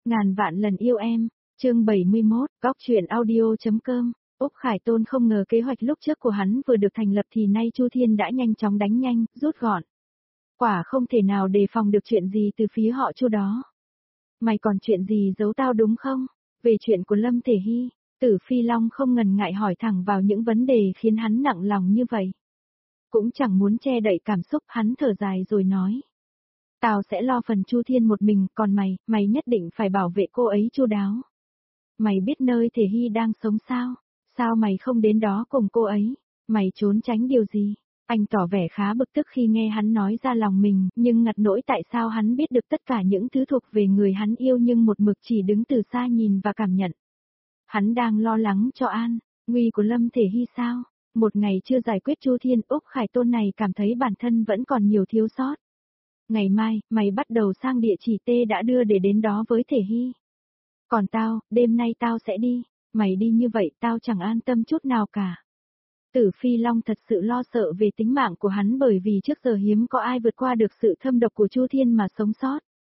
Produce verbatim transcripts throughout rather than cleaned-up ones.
Ngàn vạn lần yêu em, chương bảy mươi mốt, góc truyện audio.com. Úc Khải Tôn không ngờ kế hoạch lúc trước của hắn vừa được thành lập thì nay Chu Thiên đã nhanh chóng đánh nhanh, rút gọn. Quả không thể nào đề phòng được chuyện gì từ phía họ Chu đó. Mày còn chuyện gì giấu tao đúng không? Về chuyện của Lâm Thể Hy, Tử Phi Long không ngần ngại hỏi thẳng vào những vấn đề khiến hắn nặng lòng như vậy. Cũng chẳng muốn che đậy cảm xúc, hắn thở dài rồi nói. Tao sẽ lo phần Chu Thiên một mình, còn mày, mày nhất định phải bảo vệ cô ấy chu đáo. Mày biết nơi Thể Hy đang sống sao? Sao mày không đến đó cùng cô ấy? Mày trốn tránh điều gì? Anh tỏ vẻ khá bực tức khi nghe hắn nói ra lòng mình, nhưng ngặt nỗi tại sao hắn biết được tất cả những thứ thuộc về người hắn yêu nhưng một mực chỉ đứng từ xa nhìn và cảm nhận. Hắn đang lo lắng cho an nguy của Lâm Thể Hy sao? Một ngày chưa giải quyết Chu Thiên, Úc Khải Tôn này cảm thấy bản thân vẫn còn nhiều thiếu sót. Ngày mai, mày bắt đầu sang địa chỉ T đã đưa để đến đó với Thể Hy. Còn tao, đêm nay tao sẽ đi. Mày đi như vậy tao chẳng an tâm chút nào cả. Tử Phi Long thật sự lo sợ về tính mạng của hắn bởi vì trước giờ hiếm có ai vượt qua được sự thâm độc của Chu Thiên mà sống sót.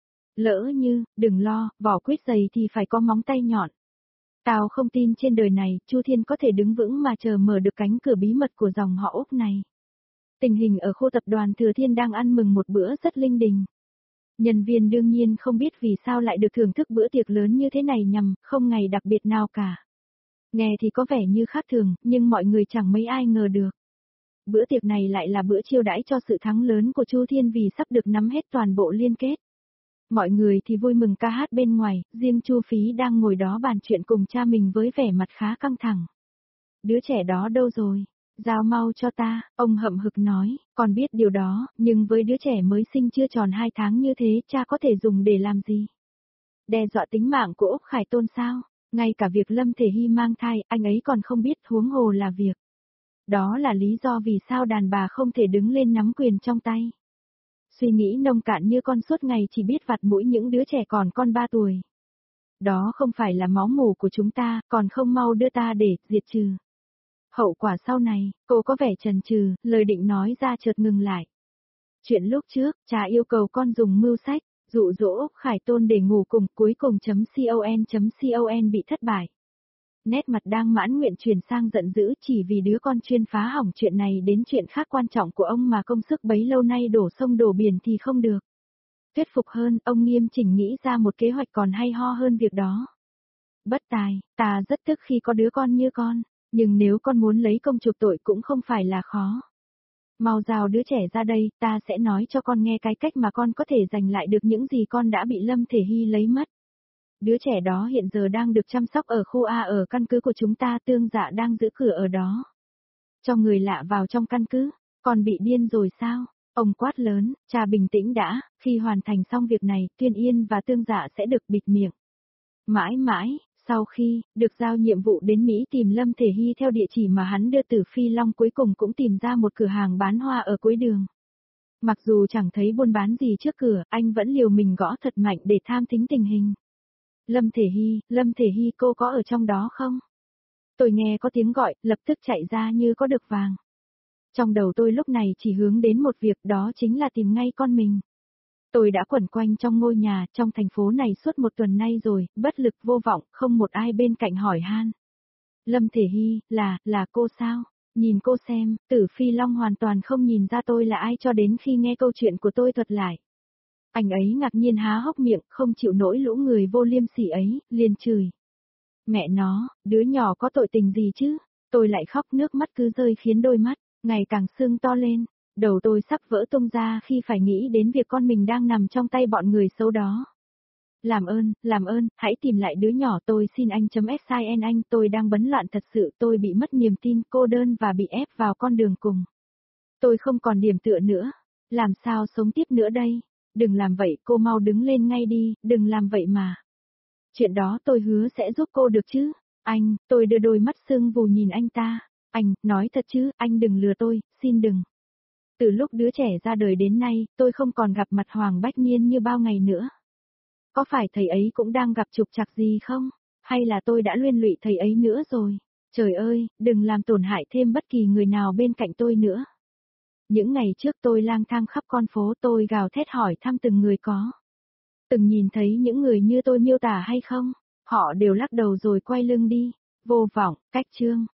Lỡ như, đừng lo, vỏ quýt dày thì phải có móng tay nhọn. Tao không tin trên đời này, Chu Thiên có thể đứng vững mà chờ mở được cánh cửa bí mật của dòng họ Úc này. Tình hình ở khu tập đoàn Thừa Thiên đang ăn mừng một bữa rất linh đình. Nhân viên đương nhiên không biết vì sao lại được thưởng thức bữa tiệc lớn như thế này nhằm không ngày đặc biệt nào cả. Nghe thì có vẻ như khác thường, nhưng mọi người chẳng mấy ai ngờ được. Bữa tiệc này lại là bữa chiêu đãi cho sự thắng lớn của Chu Thiên vì sắp được nắm hết toàn bộ liên kết. Mọi người thì vui mừng ca hát bên ngoài, riêng Chu Phí đang ngồi đó bàn chuyện cùng cha mình với vẻ mặt khá căng thẳng. Đứa trẻ đó đâu rồi? Giao mau cho ta, ông hậm hực nói, con biết điều đó, nhưng với đứa trẻ mới sinh chưa tròn hai tháng như thế, cha có thể dùng để làm gì? Đe dọa tính mạng của Úc Khải Tôn sao? Ngay cả việc Lâm Thể Hy mang thai, anh ấy còn không biết, huống hồ là việc. Đó là lý do vì sao đàn bà không thể đứng lên nắm quyền trong tay. Suy nghĩ nông cạn như con suốt ngày chỉ biết vặt mũi những đứa trẻ còn con ba tuổi. Đó không phải là máu mủ của chúng ta, còn không mau đưa ta để diệt trừ. Hậu quả sau này, cô có vẻ chần chừ, lời định nói ra chợt ngừng lại. Chuyện lúc trước, cha yêu cầu con dùng mưu sách, dụ dỗ Úc Khải Tôn để ngủ cùng, cuối cùng .con.con bị thất bại. Nét mặt đang mãn nguyện chuyển sang giận dữ chỉ vì đứa con chuyên phá hỏng chuyện này đến chuyện khác quan trọng của ông mà công sức bấy lâu nay đổ sông đổ biển thì không được. Thuyết phục hơn, ông nghiêm chỉnh nghĩ ra một kế hoạch còn hay ho hơn việc đó. Bất tài, ta rất tức khi có đứa con như con. Nhưng nếu con muốn lấy công chuộc tội cũng không phải là khó. Mau giao đứa trẻ ra đây, ta sẽ nói cho con nghe cái cách mà con có thể giành lại được những gì con đã bị Lâm Thể Hy lấy mất. Đứa trẻ đó hiện giờ đang được chăm sóc ở khu A ở căn cứ của chúng ta, Tương Dạ đang giữ cửa ở đó. Cho người lạ vào trong căn cứ, con bị điên rồi sao? Ông quát lớn, cha bình tĩnh đã, khi hoàn thành xong việc này, Tuyên Yên và Tương Dạ sẽ được bịt miệng. Mãi mãi. Sau khi, được giao nhiệm vụ đến Mỹ tìm Lâm Thể Hy theo địa chỉ mà hắn đưa Tử Phi Long cuối cùng cũng tìm ra một cửa hàng bán hoa ở cuối đường. Mặc dù chẳng thấy buôn bán gì trước cửa, anh vẫn liều mình gõ thật mạnh để tham thính tình hình. Lâm Thể Hy, Lâm Thể Hy cô có ở trong đó không? Tôi nghe có tiếng gọi, lập tức chạy ra như có được vàng. Trong đầu tôi lúc này chỉ hướng đến một việc, đó chính là tìm ngay con mình. Tôi đã quẩn quanh trong ngôi nhà, trong thành phố này suốt một tuần nay rồi, bất lực vô vọng, không một ai bên cạnh hỏi han. Lâm Thể Hy, là, là cô sao? Nhìn cô xem, Tử Phi Long hoàn toàn không nhìn ra tôi là ai cho đến khi nghe câu chuyện của tôi thuật lại. Anh ấy ngạc nhiên há hốc miệng, không chịu nổi lũ người vô liêm sỉ ấy, liền chửi. Mẹ nó, đứa nhỏ có tội tình gì chứ? Tôi lại khóc, nước mắt cứ rơi khiến đôi mắt ngày càng sưng to lên. Đầu tôi sắp vỡ tung ra khi phải nghĩ đến việc con mình đang nằm trong tay bọn người xấu đó. Làm ơn, làm ơn, hãy tìm lại đứa nhỏ tôi xin anh .sin anh, tôi đang bấn loạn thật sự, tôi bị mất niềm tin, cô đơn và bị ép vào con đường cùng. Tôi không còn điểm tựa nữa, làm sao sống tiếp nữa đây? Đừng làm vậy, cô mau đứng lên ngay đi, đừng làm vậy mà. Chuyện đó tôi hứa sẽ giúp cô được chứ? Anh, tôi đưa đôi mắt sưng vù nhìn anh ta. Anh, nói thật chứ, anh đừng lừa tôi, xin đừng. Từ lúc đứa trẻ ra đời đến nay, tôi không còn gặp mặt Hoàng Bách Niên như bao ngày nữa. Có phải thầy ấy cũng đang gặp trục trặc gì không? Hay là tôi đã liên lụy thầy ấy nữa rồi? Trời ơi, đừng làm tổn hại thêm bất kỳ người nào bên cạnh tôi nữa. Những ngày trước tôi lang thang khắp con phố, tôi gào thét hỏi thăm từng người có từng nhìn thấy những người như tôi miêu tả hay không? Họ đều lắc đầu rồi quay lưng đi. Vô vọng, cách chương.